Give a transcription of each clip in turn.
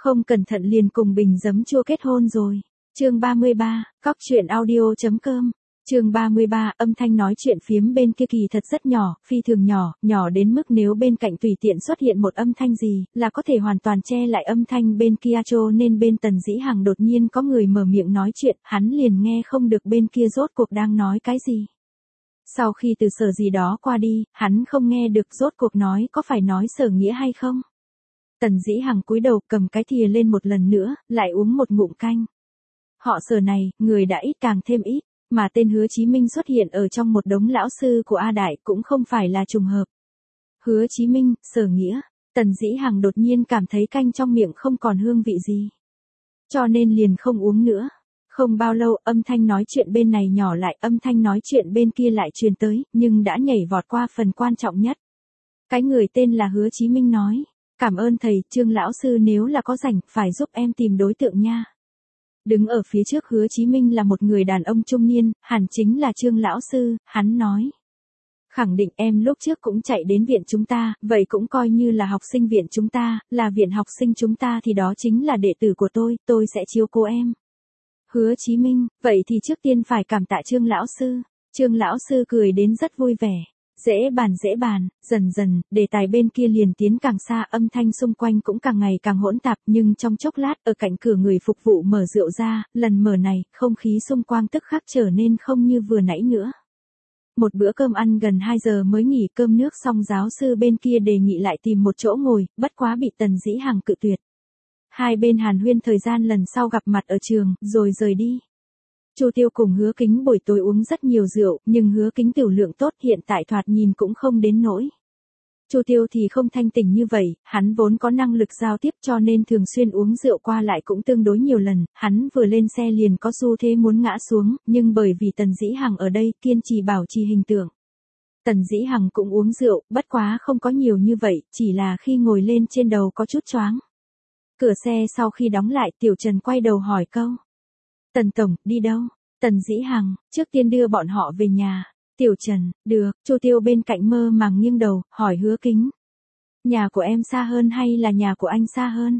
Không cẩn thận liền cùng bình giấm chua kết hôn rồi. Chương 33, cóc truyện audio.com. Chương 33, âm thanh nói chuyện phiếm bên kia kỳ thật rất nhỏ, phi thường nhỏ, nhỏ đến mức nếu bên cạnh tùy tiện xuất hiện một âm thanh gì, là có thể hoàn toàn che lại âm thanh bên kia, cho nên bên Tần Dĩ Hằng đột nhiên có người mở miệng nói chuyện, hắn liền nghe không được bên kia rốt cuộc đang nói cái gì. Sau khi từ Sở gì đó qua đi, hắn không nghe được rốt cuộc nói có phải nói Sở Nghĩa hay không. Tần Dĩ Hằng cúi đầu cầm cái thìa lên một lần nữa, lại uống một ngụm canh. Họ Sở này, người đã ít càng thêm ít, mà tên Hứa Chí Minh xuất hiện ở trong một đống lão sư của A Đại cũng không phải là trùng hợp. Hứa Chí Minh, Sở Nghĩa, Tần Dĩ Hằng đột nhiên cảm thấy canh trong miệng không còn hương vị gì. Cho nên liền không uống nữa. Không bao lâu âm thanh nói chuyện bên này nhỏ lại, âm thanh nói chuyện bên kia lại truyền tới, nhưng đã nhảy vọt qua phần quan trọng nhất. Cái người tên là Hứa Chí Minh nói, cảm ơn thầy, Trương lão sư nếu là có rảnh, phải giúp em tìm đối tượng nha. Đứng ở phía trước Hứa Chí Minh là một người đàn ông trung niên, hẳn chính là Trương lão sư, hắn nói. Khẳng định em lúc trước cũng chạy đến viện chúng ta, vậy cũng coi như là học sinh viện chúng ta, là viện học sinh chúng ta thì đó chính là đệ tử của tôi sẽ chiếu cố em. Hứa Chí Minh, vậy thì trước tiên phải cảm tạ Trương lão sư. Trương lão sư cười đến rất vui vẻ. Dễ bàn, dần dần, đề tài bên kia liền tiến càng xa, âm thanh xung quanh cũng càng ngày càng hỗn tạp, nhưng trong chốc lát, ở cạnh cửa người phục vụ mở rượu ra, lần mở này, không khí xung quanh tức khắc trở nên không như vừa nãy nữa. Một bữa cơm ăn gần 2 giờ mới nghỉ cơm nước xong, giáo sư bên kia đề nghị lại tìm một chỗ ngồi, bất quá bị Tần Dĩ Hằng cự tuyệt. Hai bên hàn huyên thời gian lần sau gặp mặt ở trường, rồi rời đi. Chu Tiêu cùng Hứa Kính buổi tối uống rất nhiều rượu, nhưng Hứa Kính tiểu lượng tốt, hiện tại thoạt nhìn cũng không đến nỗi. Chu Tiêu thì không thanh tỉnh như vậy, hắn vốn có năng lực giao tiếp cho nên thường xuyên uống rượu qua lại cũng tương đối nhiều lần, hắn vừa lên xe liền có xu thế muốn ngã xuống, nhưng bởi vì Tần Dĩ Hằng ở đây kiên trì bảo trì hình tượng. Tần Dĩ Hằng cũng uống rượu, bất quá không có nhiều như vậy, chỉ là khi ngồi lên trên đầu có chút choáng. Cửa xe sau khi đóng lại, Tiểu Trần quay đầu hỏi câu. Tần tổng, đi đâu? Tần Dĩ Hằng, trước tiên đưa bọn họ về nhà. Tiểu Trần, được. Chu Tiêu bên cạnh mơ màng nghiêng đầu, hỏi Hứa Kính. Nhà của em xa hơn hay là nhà của anh xa hơn?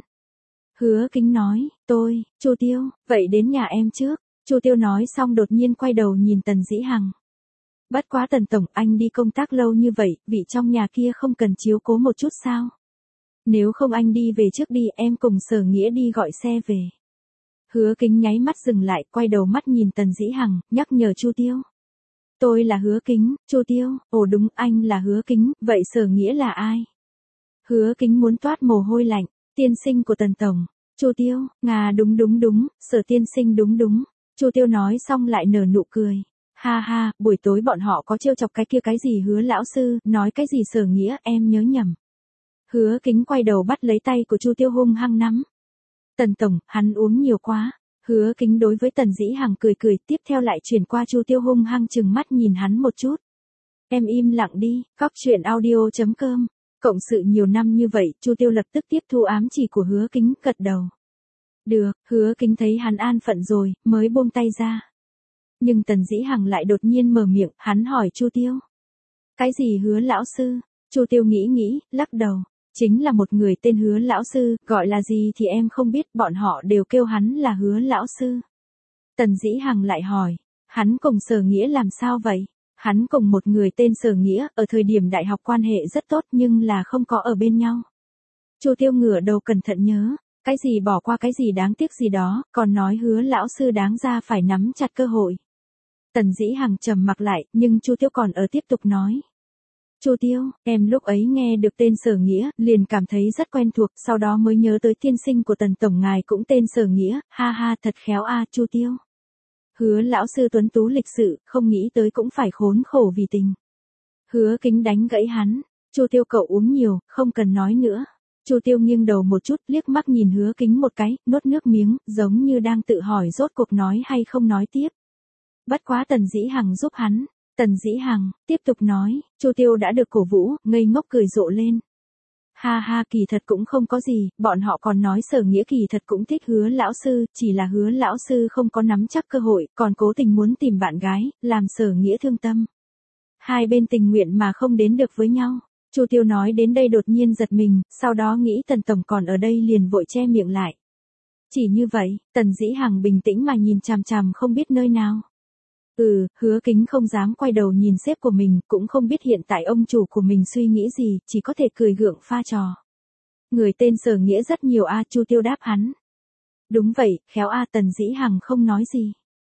Hứa Kính nói, Chu Tiêu, vậy đến nhà em trước. Chu Tiêu nói xong đột nhiên quay đầu nhìn Tần Dĩ Hằng. Bất quá Tần tổng, anh đi công tác lâu như vậy, vị trong nhà kia không cần chiếu cố một chút sao? Nếu không anh đi về trước đi, em cùng Sở Nghĩa đi gọi xe về. Hứa Kính nháy mắt dừng lại, quay đầu mắt nhìn Tần Dĩ Hằng, nhắc nhở Chu Tiêu. Tôi là Hứa Kính. Chu Tiêu, ồ đúng, anh là Hứa Kính, vậy Sở Nghĩa là ai? Hứa Kính muốn toát mồ hôi lạnh, tiên sinh của Tần tổng. Chu Tiêu, đúng, Sở tiên sinh đúng. Chu Tiêu nói xong lại nở nụ cười. Ha ha, buổi tối bọn họ có trêu chọc cái kia cái gì Hứa lão sư, nói cái gì Sở Nghĩa, em nhớ nhầm. Hứa Kính quay đầu bắt lấy tay của Chu Tiêu hung hăng nắm. Tần tổng, hắn uống nhiều quá. Hứa Kính đối với Tần Dĩ Hằng cười, tiếp theo lại chuyển qua Chu Tiêu hung hăng trừng mắt nhìn hắn một chút. Em im lặng đi, cóc truyện audio.com. Cộng sự nhiều năm như vậy, Chu Tiêu lập tức tiếp thu ám chỉ của Hứa Kính, gật đầu. Được, Hứa Kính thấy hắn an phận rồi, mới buông tay ra. Nhưng Tần Dĩ Hằng lại đột nhiên mở miệng, hắn hỏi Chu Tiêu. Cái gì Hứa lão sư? Chu Tiêu nghĩ, lắc đầu. Chính là một người tên Hứa lão sư, gọi là gì thì em không biết, bọn họ đều kêu hắn là Hứa lão sư. Tần Dĩ Hằng lại hỏi, hắn cùng Sở Nghĩa làm sao vậy? Hắn cùng một người tên Sở Nghĩa, ở thời điểm đại học quan hệ rất tốt nhưng là không có ở bên nhau. Chu Tiêu ngửa đầu cẩn thận nhớ, cái gì bỏ qua cái gì đáng tiếc gì đó, còn nói Hứa lão sư đáng ra phải nắm chặt cơ hội. Tần Dĩ Hằng trầm mặc lại, nhưng Chu Tiêu còn ở tiếp tục nói. Chu Tiêu, em lúc ấy nghe được tên Sở Nghĩa, liền cảm thấy rất quen thuộc, sau đó mới nhớ tới tiên sinh của Tần tổng ngài cũng tên Sở Nghĩa, ha ha thật khéo a Chu Tiêu. Hứa lão sư tuấn tú lịch sự, không nghĩ tới cũng phải khốn khổ vì tình. Hứa Kính đánh gãy hắn, Chu Tiêu cậu uống nhiều, không cần nói nữa. Chu Tiêu nghiêng đầu một chút, liếc mắt nhìn Hứa Kính một cái, nuốt nước miếng, giống như đang tự hỏi rốt cuộc nói hay không nói tiếp. Bất quá Tần Dĩ Hằng giúp hắn. Tần Dĩ Hằng, tiếp tục nói, Chu Tiêu đã được cổ vũ, ngây ngốc cười rộ lên. Ha ha, kỳ thật cũng không có gì, bọn họ còn nói Sở Nghĩa kỳ thật cũng thích Hứa lão sư, chỉ là Hứa lão sư không có nắm chắc cơ hội, còn cố tình muốn tìm bạn gái, làm Sở Nghĩa thương tâm. Hai bên tình nguyện mà không đến được với nhau. Chu Tiêu nói đến đây đột nhiên giật mình, sau đó nghĩ Tần tổng còn ở đây liền vội che miệng lại. Chỉ như vậy, Tần Dĩ Hằng bình tĩnh mà nhìn chằm chằm không biết nơi nào. Hứa Kính không dám quay đầu nhìn sếp của mình, cũng không biết hiện tại ông chủ của mình suy nghĩ gì, chỉ có thể cười gượng pha trò. Người tên Sở Nghĩa rất nhiều a, Chu Tiêu đáp hắn. Đúng vậy, khéo a, Tần Dĩ Hằng không nói gì.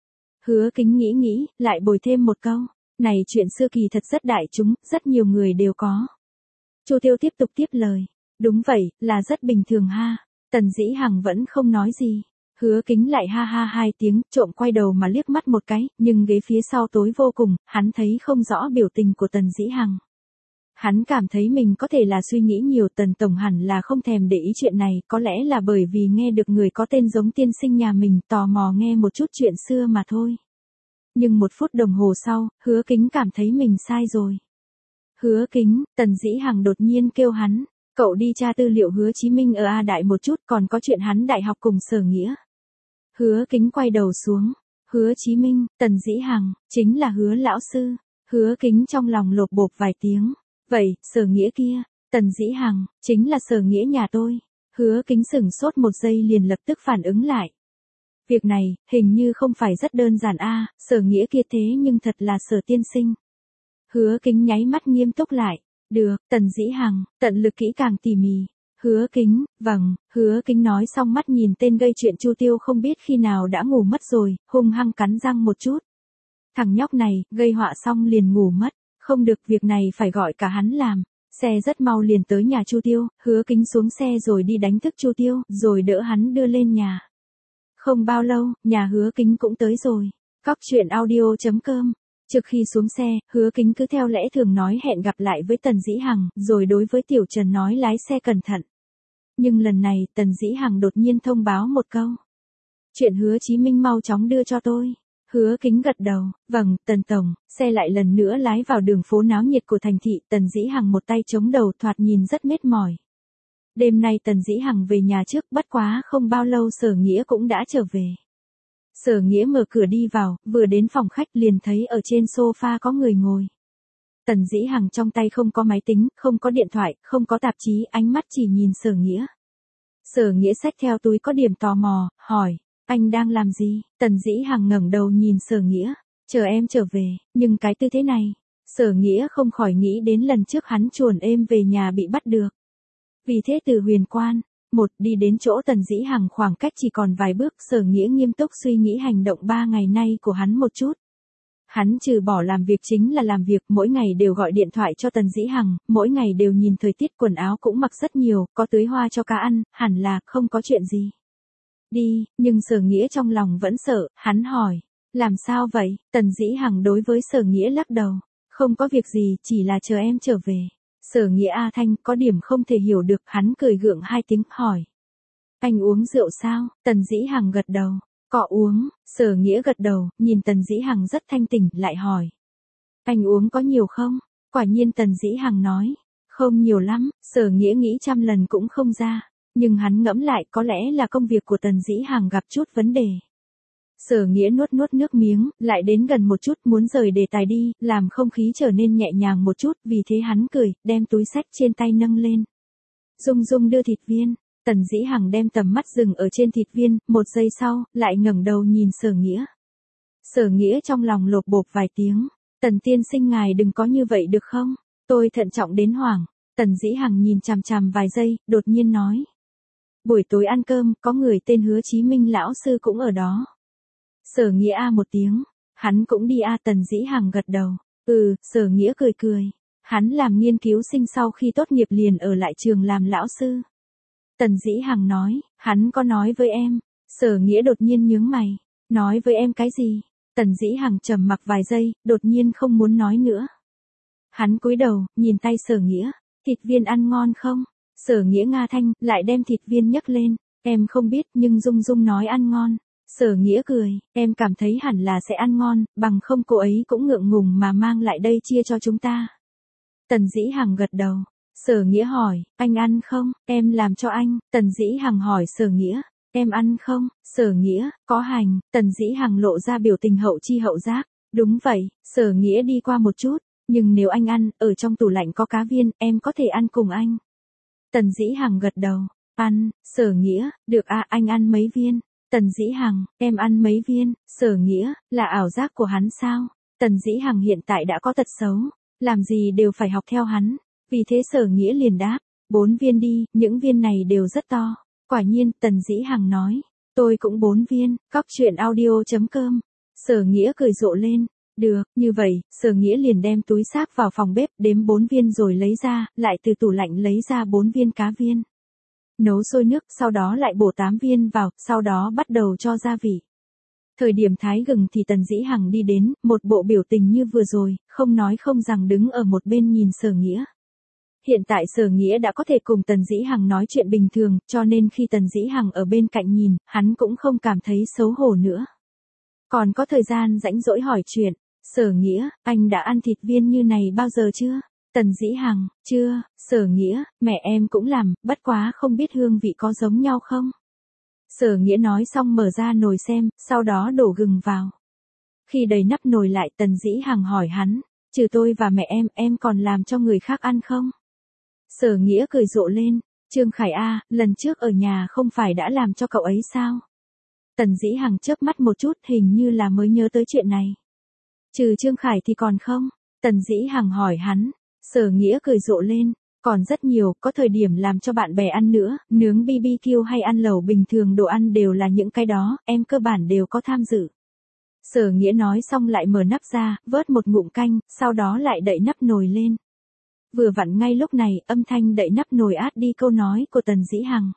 Hứa Kính nghĩ, lại bồi thêm một câu. Này chuyện xưa kỳ thật rất đại chúng, rất nhiều người đều có. Chu Tiêu tiếp tục tiếp lời. Đúng vậy, là rất bình thường ha. Tần Dĩ Hằng vẫn không nói gì. Hứa Kính lại ha ha hai tiếng, trộm quay đầu mà liếc mắt một cái, nhưng ghế phía sau tối vô cùng, hắn thấy không rõ biểu tình của Tần Dĩ Hằng. Hắn cảm thấy mình có thể là suy nghĩ nhiều, Tần tổng hẳn là không thèm để ý chuyện này, có lẽ là bởi vì nghe được người có tên giống tiên sinh nhà mình, tò mò nghe một chút chuyện xưa mà thôi. Nhưng 1 phút đồng hồ sau, Hứa Kính cảm thấy mình sai rồi. Hứa Kính, Tần Dĩ Hằng đột nhiên kêu hắn, cậu đi tra tư liệu Hứa Chí Minh ở A Đại một chút, còn có chuyện hắn đại học cùng Sở Nghĩa. Hứa Kính quay đầu xuống, Hứa Chí Minh, Tần Dĩ Hằng, chính là Hứa lão sư. Hứa Kính trong lòng lột bột vài tiếng, vậy, Sở Nghĩa kia, Tần Dĩ Hằng, chính là Sở Nghĩa nhà tôi. Hứa Kính sửng sốt 1 giây liền lập tức phản ứng lại. Việc này, hình như không phải rất đơn giản a, Sở Nghĩa kia thế nhưng thật là Sở tiên sinh. Hứa Kính nháy mắt nghiêm túc lại. Được, Tần Dĩ Hằng, tận lực kỹ càng tỉ mỉ. Hứa Kính, vâng, Hứa Kính nói xong mắt nhìn tên gây chuyện Chu Tiêu không biết khi nào đã ngủ mất rồi, hung hăng cắn răng một chút. Thằng nhóc này, gây họa xong liền ngủ mất, không được, việc này phải gọi cả hắn làm. Xe rất mau liền tới nhà Chu Tiêu, Hứa Kính xuống xe rồi đi đánh thức Chu Tiêu, rồi đỡ hắn đưa lên nhà. Không bao lâu, nhà Hứa Kính cũng tới rồi. Cóc truyện audio.com. Trước khi xuống xe, Hứa Kính cứ theo lẽ thường nói hẹn gặp lại với Tần Dĩ Hằng, rồi đối với Tiểu Trần nói lái xe cẩn thận. Nhưng lần này, Tần Dĩ Hằng đột nhiên thông báo một câu. Chuyện Hứa Chí Minh mau chóng đưa cho tôi. Hứa Kính gật đầu, vâng, Tần tổng, xe lại lần nữa lái vào đường phố náo nhiệt của thành thị, Tần Dĩ Hằng một tay chống đầu thoạt nhìn rất mệt mỏi. Đêm nay Tần Dĩ Hằng về nhà trước, bất quá không bao lâu Sở Nghĩa cũng đã trở về. Sở Nghĩa mở cửa đi vào, vừa đến phòng khách liền thấy ở trên sofa có người ngồi. Tần Dĩ Hằng trong tay không có máy tính, không có điện thoại, không có tạp chí, ánh mắt chỉ nhìn Sở Nghĩa. Sở Nghĩa xách theo túi có điểm tò mò, hỏi, anh đang làm gì? Tần Dĩ Hằng ngẩng đầu nhìn Sở Nghĩa, chờ em trở về, nhưng cái tư thế này. Sở Nghĩa không khỏi nghĩ đến lần trước hắn chuồn êm về nhà bị bắt được. Vì thế từ Huyền Quan, đi đến chỗ Tần Dĩ Hằng khoảng cách chỉ còn vài bước, Sở Nghĩa nghiêm túc suy nghĩ hành động 3 ngày nay của hắn một chút. Hắn trừ bỏ làm việc chính là làm việc, mỗi ngày đều gọi điện thoại cho Tần Dĩ Hằng, mỗi ngày đều nhìn thời tiết, quần áo cũng mặc rất nhiều, có tưới hoa cho cá ăn, hẳn là không có chuyện gì. Đi, nhưng Sở Nghĩa trong lòng vẫn sợ, hắn hỏi, làm sao vậy? Tần Dĩ Hằng đối với Sở Nghĩa lắc đầu, không có việc gì, chỉ là chờ em trở về. Sở Nghĩa A Thanh có điểm không thể hiểu được, hắn cười gượng 2 tiếng, hỏi. Anh uống rượu sao? Tần Dĩ Hằng gật đầu. Có uống, Sở Nghĩa gật đầu, nhìn Tần Dĩ Hằng rất thanh tỉnh, lại hỏi. Anh uống có nhiều không? Quả nhiên Tần Dĩ Hằng nói. Không nhiều lắm, Sở Nghĩa nghĩ trăm lần cũng không ra. Nhưng hắn ngẫm lại có lẽ là công việc của Tần Dĩ Hằng gặp chút vấn đề. Sở Nghĩa nuốt nước miếng, lại đến gần một chút muốn rời đề tài đi, làm không khí trở nên nhẹ nhàng một chút, vì thế hắn cười, đem túi xách trên tay nâng lên. Dung Dung đưa thịt viên, Tần Dĩ Hằng đem tầm mắt dừng ở trên thịt viên, 1 giây sau, lại ngẩng đầu nhìn Sở Nghĩa. Sở Nghĩa trong lòng lột bột vài tiếng, Tần tiên sinh ngài đừng có như vậy được không? Tôi thận trọng đến hoảng. Tần Dĩ Hằng nhìn chằm chằm vài giây, đột nhiên nói. Buổi tối ăn cơm, có người tên Hứa Chí Minh lão sư cũng ở đó. Sở Nghĩa a một tiếng, hắn cũng đi a. Tần Dĩ Hằng gật đầu. Sở Nghĩa cười. Hắn làm nghiên cứu sinh sau khi tốt nghiệp liền ở lại trường làm lão sư. Tần Dĩ Hằng nói, hắn có nói với em. Sở Nghĩa đột nhiên nhướng mày, nói với em cái gì? Tần Dĩ Hằng trầm mặc vài giây, đột nhiên không muốn nói nữa. Hắn cúi đầu, nhìn tay Sở Nghĩa, thịt viên ăn ngon không? Sở Nghĩa nga thanh, lại đem thịt viên nhấc lên, em không biết nhưng Dung Dung nói ăn ngon. Sở Nghĩa cười, em cảm thấy hẳn là sẽ ăn ngon, bằng không cô ấy cũng ngượng ngùng mà mang lại đây chia cho chúng ta. Tần Dĩ Hằng gật đầu. Sở Nghĩa hỏi, anh ăn không? Em làm cho anh. Tần Dĩ Hằng hỏi Sở Nghĩa, em ăn không? Sở Nghĩa, có hành. Tần Dĩ Hằng lộ ra biểu tình hậu chi hậu giác. Đúng vậy. Sở Nghĩa đi qua một chút, Nhưng nếu anh ăn, ở trong tủ lạnh có cá viên, em có thể ăn cùng anh. Tần Dĩ Hằng gật đầu. Ăn, Sở Nghĩa, được à, anh ăn mấy viên? Tần Dĩ Hằng, em ăn mấy viên? Sở Nghĩa, là ảo giác của hắn sao? Tần Dĩ Hằng hiện tại đã có tật xấu, làm gì đều phải học theo hắn. Vì thế Sở Nghĩa liền đáp, 4 viên đi, những viên này đều rất to. Quả nhiên, Tần Dĩ Hằng nói, tôi cũng 4 viên, cóc truyện audio.com. Sở Nghĩa cười rộ lên. Được, như vậy, Sở Nghĩa liền đem túi xách vào phòng bếp, đếm 4 viên rồi lấy ra, lại từ tủ lạnh lấy ra 4 viên cá viên. Nấu sôi nước, sau đó lại bổ 8 viên vào, sau đó bắt đầu cho gia vị. Thời điểm thái gừng thì Tần Dĩ Hằng đi đến, một bộ biểu tình như vừa rồi, không nói không rằng đứng ở một bên nhìn Sở Nghĩa. Hiện tại Sở Nghĩa đã có thể cùng Tần Dĩ Hằng nói chuyện bình thường, cho nên khi Tần Dĩ Hằng ở bên cạnh nhìn, hắn cũng không cảm thấy xấu hổ nữa. Còn có thời gian rãnh rỗi hỏi chuyện, Sở Nghĩa, anh đã ăn thịt viên như này bao giờ chưa? Tần Dĩ Hằng, chưa. Sở Nghĩa, mẹ em cũng làm, bất quá không biết hương vị có giống nhau không? Sở Nghĩa nói xong mở ra nồi xem, sau đó đổ gừng vào. Khi đầy nắp nồi lại Tần Dĩ Hằng hỏi hắn, trừ tôi và mẹ em còn làm cho người khác ăn không? Sở Nghĩa cười rộ lên, Trương Khải A, lần trước ở nhà không phải đã làm cho cậu ấy sao? Tần Dĩ Hằng chớp mắt một chút hình như là mới nhớ tới chuyện này. Trừ Trương Khải thì còn không? Tần Dĩ Hằng hỏi hắn. Sở Nghĩa cười rộ lên, còn rất nhiều, có thời điểm làm cho bạn bè ăn nữa, nướng BBQ hay ăn lẩu bình thường đồ ăn đều là những cái đó, em cơ bản đều có tham dự. Sở Nghĩa nói xong lại mở nắp ra, vớt một ngụm canh, sau đó lại đậy nắp nồi lên. Vừa vặn ngay lúc này, âm thanh đậy nắp nồi át đi câu nói của Tần Dĩ Hằng.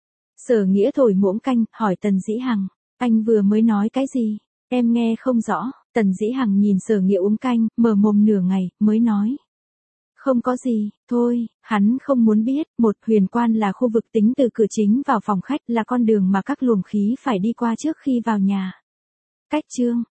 Sở Nghĩa thổi muỗng canh, hỏi Tần Dĩ Hằng, anh vừa mới nói cái gì? Em nghe không rõ. Tần Dĩ Hằng nhìn Sở Nghĩa uống canh, mở mồm nửa ngày, mới nói. Không có gì, thôi, hắn không muốn biết, một huyền quan là khu vực tính từ cửa chính vào phòng khách là con đường mà các luồng khí phải đi qua trước khi vào nhà. Cách chương